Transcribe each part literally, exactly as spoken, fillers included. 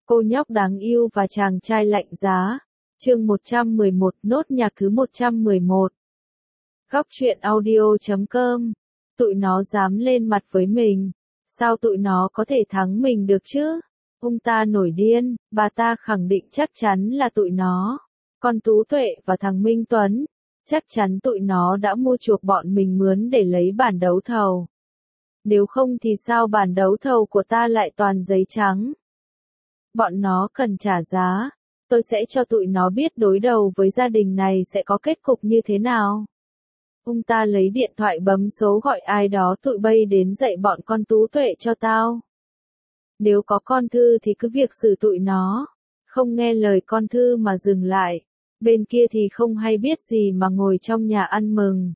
Cô nhóc đáng yêu và chàng trai lạnh giá. Chương một trăm mười một, nốt nhạc thứ một trăm mười một. Góc truyện audio chấm com. Tụi nó dám lên mặt với mình. Sao tụi nó có thể thắng mình được chứ? Ông ta nổi điên, bà ta khẳng định chắc chắn là tụi nó. Con Tú Tuệ và thằng Minh Tuấn. Chắc chắn tụi nó đã mua chuộc bọn mình mướn để lấy bản đấu thầu. Nếu không thì sao bản đấu thầu của ta lại toàn giấy trắng? Bọn nó cần trả giá. Tôi sẽ cho tụi nó biết đối đầu với gia đình này sẽ có kết cục như thế nào. Ông ta lấy điện thoại bấm số gọi ai đó tụi bay đến dạy bọn con Tú Tuệ cho tao. Nếu có con Thư thì cứ việc xử tụi nó. Không nghe lời con Thư mà dừng lại. Bên kia thì không hay biết gì mà ngồi trong nhà ăn mừng.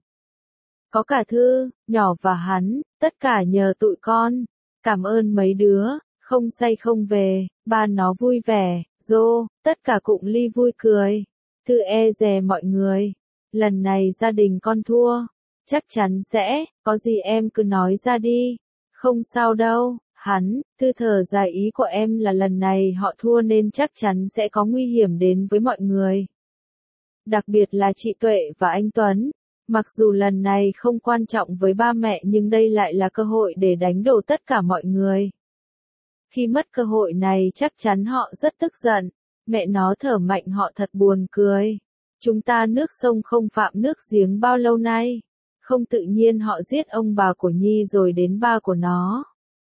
Có cả Thư, nhỏ và hắn, tất cả nhờ tụi con. Cảm ơn mấy đứa, không say không về, ba nó vui vẻ, rô, tất cả cụng ly vui cười. Thư e dè mọi người. Lần này gia đình con thua. Chắc chắn sẽ, có gì em cứ nói ra đi. Không sao đâu, hắn, Thư thở dài ý của em là lần này họ thua nên chắc chắn sẽ có nguy hiểm đến với mọi người. Đặc biệt là chị Tuệ và anh Tuấn. Mặc dù lần này không quan trọng với ba mẹ nhưng đây lại là cơ hội để đánh đổ tất cả mọi người. Khi mất cơ hội này chắc chắn họ rất tức giận. Mẹ nó thở mạnh họ thật buồn cười. Chúng ta nước sông không phạm nước giếng bao lâu nay. Không tự nhiên họ giết ông bà của Nhi rồi đến ba của nó.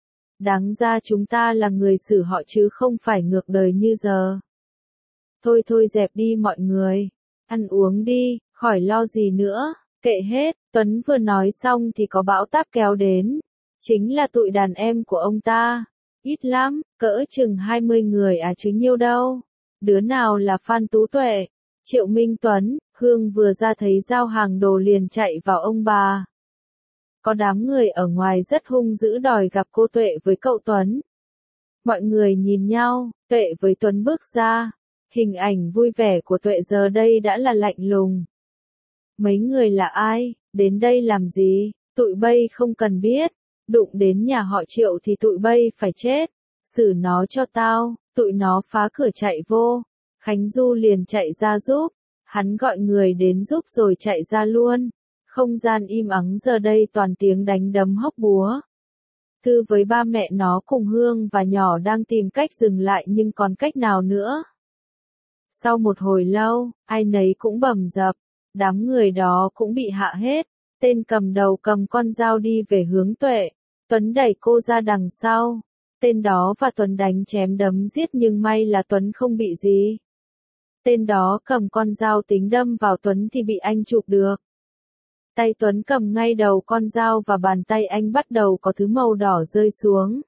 Đáng ra chúng ta là người xử họ chứ không phải ngược đời như giờ. Thôi thôi dẹp đi mọi người. Ăn uống đi, khỏi lo gì nữa. Kệ hết, Tuấn vừa nói xong thì có bão táp kéo đến. Chính là tụi đàn em của ông ta. Ít lắm, cỡ chừng hai mươi người à chứ nhiêu đâu. Đứa nào là Phan Tú Tuệ, Triệu Minh Tuấn, Hương vừa ra thấy giao hàng đồ liền chạy vào ông bà. Có đám người ở ngoài rất hung dữ đòi gặp cô Tuệ với cậu Tuấn. Mọi người nhìn nhau, Tuệ với Tuấn bước ra. Hình ảnh vui vẻ của Tuệ giờ đây đã là lạnh lùng. Mấy người là ai, đến đây làm gì, tụi bay không cần biết. Đụng đến nhà họ Triệu thì tụi bay phải chết. Xử nó cho tao, tụi nó phá cửa chạy vô. Khánh Du liền chạy ra giúp. Hắn gọi người đến giúp rồi chạy ra luôn. Không gian im ắng giờ đây toàn tiếng đánh đấm hóc búa. Thư với ba mẹ nó cùng Hương và nhỏ đang tìm cách dừng lại nhưng còn cách nào nữa. Sau một hồi lâu, ai nấy cũng bầm dập. Đám người đó cũng bị hạ hết. Tên cầm đầu cầm con dao đi về hướng Tuệ. Tuấn đẩy cô ra đằng sau. Tên đó và Tuấn đánh chém đấm giết nhưng may là Tuấn không bị gì. Tên đó cầm con dao tính đâm vào Tuấn thì bị anh chụp được. Tay Tuấn cầm ngay đầu con dao và bàn tay anh bắt đầu có thứ màu đỏ rơi xuống.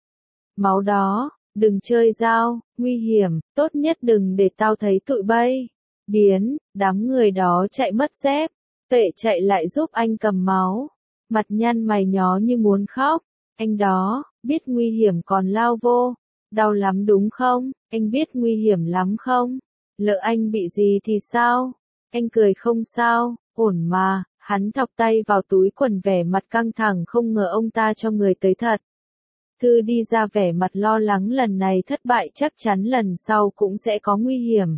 Máu đó, đừng chơi dao, nguy hiểm, tốt nhất đừng để tao thấy tụi bay. Biến, đám người đó chạy mất dép. Tuệ chạy lại giúp anh cầm máu. Mặt nhăn mày nhó như muốn khóc. Anh đó, biết nguy hiểm còn lao vô. Đau lắm đúng không? Anh biết nguy hiểm lắm không? Lỡ anh bị gì thì sao? Anh cười không sao, ổn mà. Hắn thọc tay vào túi quần vẻ mặt căng thẳng không ngờ ông ta cho người tới thật. Thư đi ra vẻ mặt lo lắng lần này thất bại chắc chắn lần sau cũng sẽ có nguy hiểm.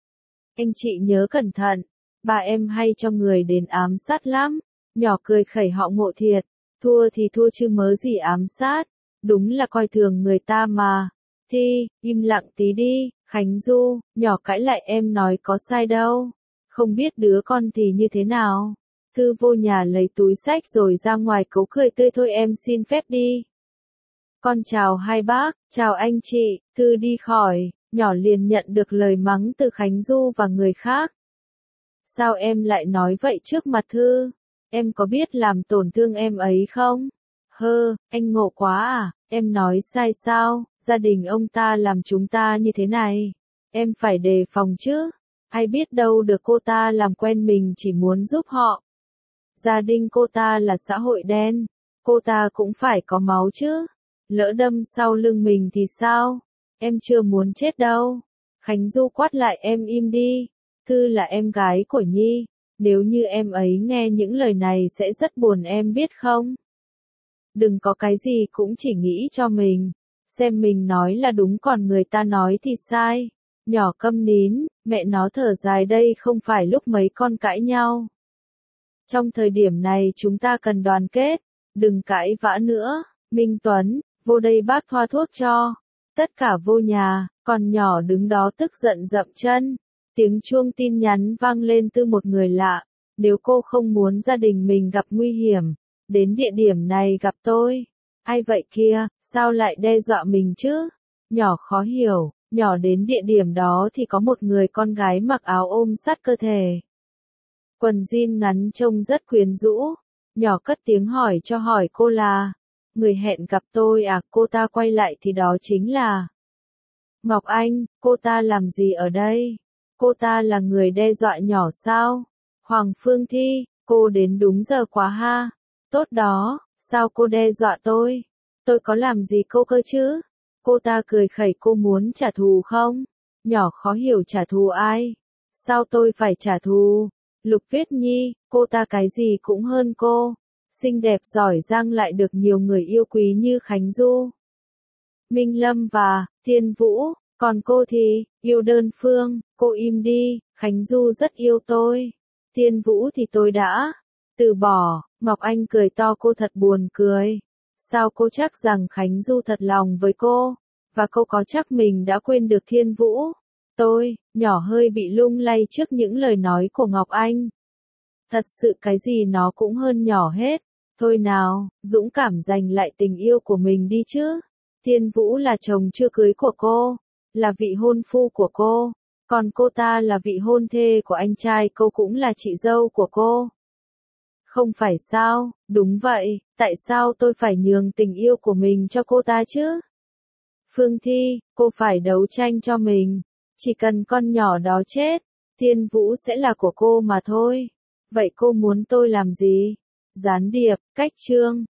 Anh chị nhớ cẩn thận. Bà em hay cho người đến ám sát lắm. Nhỏ cười khẩy họ ngộ thiệt. Thua thì thua chứ mớ gì ám sát. Đúng là coi thường người ta mà. Thi, im lặng tí đi. Khánh Du, nhỏ cãi lại em nói có sai đâu. Không biết đứa con thì như thế nào. Thư vô nhà lấy túi xách rồi ra ngoài cấu cười tươi thôi em xin phép đi. Con chào hai bác, chào anh chị. Thư đi khỏi, nhỏ liền nhận được lời mắng từ Khánh Du và người khác. Sao em lại nói vậy trước mặt Thư? Em có biết làm tổn thương em ấy không? Hơ, anh ngộ quá à, em nói sai sao, gia đình ông ta làm chúng ta như thế này. Em phải đề phòng chứ, ai biết đâu được cô ta làm quen mình chỉ muốn giúp họ. Gia đình cô ta là xã hội đen, cô ta cũng phải có máu chứ. Lỡ đâm sau lưng mình thì sao? Em chưa muốn chết đâu. Khánh Du quát lại em im đi. Thư là em gái của Nhi. Nếu như em ấy nghe những lời này sẽ rất buồn em biết không? Đừng có cái gì cũng chỉ nghĩ cho mình. xem mình nói là đúng còn người ta nói thì sai. Nhỏ câm nín, mẹ nó thở dài đây không phải lúc mấy con cãi nhau. Trong thời điểm này chúng ta cần đoàn kết, đừng cãi vã nữa. Minh Tuấn, vô đây bác thoa thuốc cho. Tất cả vô nhà, còn nhỏ đứng đó tức giận dậm chân. Tiếng chuông tin nhắn vang lên từ một người lạ. Nếu cô không muốn gia đình mình gặp nguy hiểm, đến địa điểm này gặp tôi. Ai vậy kia, sao lại đe dọa mình chứ? Nhỏ khó hiểu, nhỏ đến địa điểm đó thì có một người con gái mặc áo ôm sát cơ thể. Quần jean ngắn trông rất quyến rũ. Nhỏ cất tiếng hỏi cho hỏi cô là, người hẹn gặp tôi à? Cô ta quay lại thì đó chính là Ngọc Anh. Cô ta làm gì ở đây? Cô ta là người đe dọa nhỏ sao? Hoàng Phương Thi, cô đến đúng giờ quá ha. Tốt đó, sao cô đe dọa tôi? Tôi có làm gì cô cơ chứ? Cô ta cười khẩy, cô muốn trả thù không? Nhỏ khó hiểu, trả thù ai? Sao tôi phải trả thù? Lục Viết Nhi, cô ta cái gì cũng hơn cô. Xinh đẹp giỏi giang lại được nhiều người yêu quý như Khánh Du, Minh Lâm và Thiên Vũ. Còn cô thì, yêu đơn phương. Cô im đi, Khánh Du rất yêu tôi. Thiên Vũ thì tôi đã từ bỏ. Ngọc Anh cười to, cô thật buồn cười. Sao cô chắc rằng Khánh Du thật lòng với cô? Và cô có chắc mình đã quên được Thiên Vũ? Tôi, nhỏ hơi bị lung lay trước những lời nói của Ngọc Anh. Thật sự cái gì nó cũng hơn nhỏ hết. Thôi nào, dũng cảm giành lại tình yêu của mình đi chứ. Thiên Vũ là chồng chưa cưới của cô, là vị hôn phu của cô. Còn cô ta là vị hôn thê của anh trai cô, cũng là chị dâu của cô. Không phải sao? Đúng vậy, tại sao tôi phải nhường tình yêu của mình cho cô ta chứ? Phương Thi, cô phải đấu tranh cho mình. Chỉ cần con nhỏ đó chết, Thiên Vũ sẽ là của cô mà thôi. Vậy cô muốn tôi làm gì? Gián điệp, cách chương.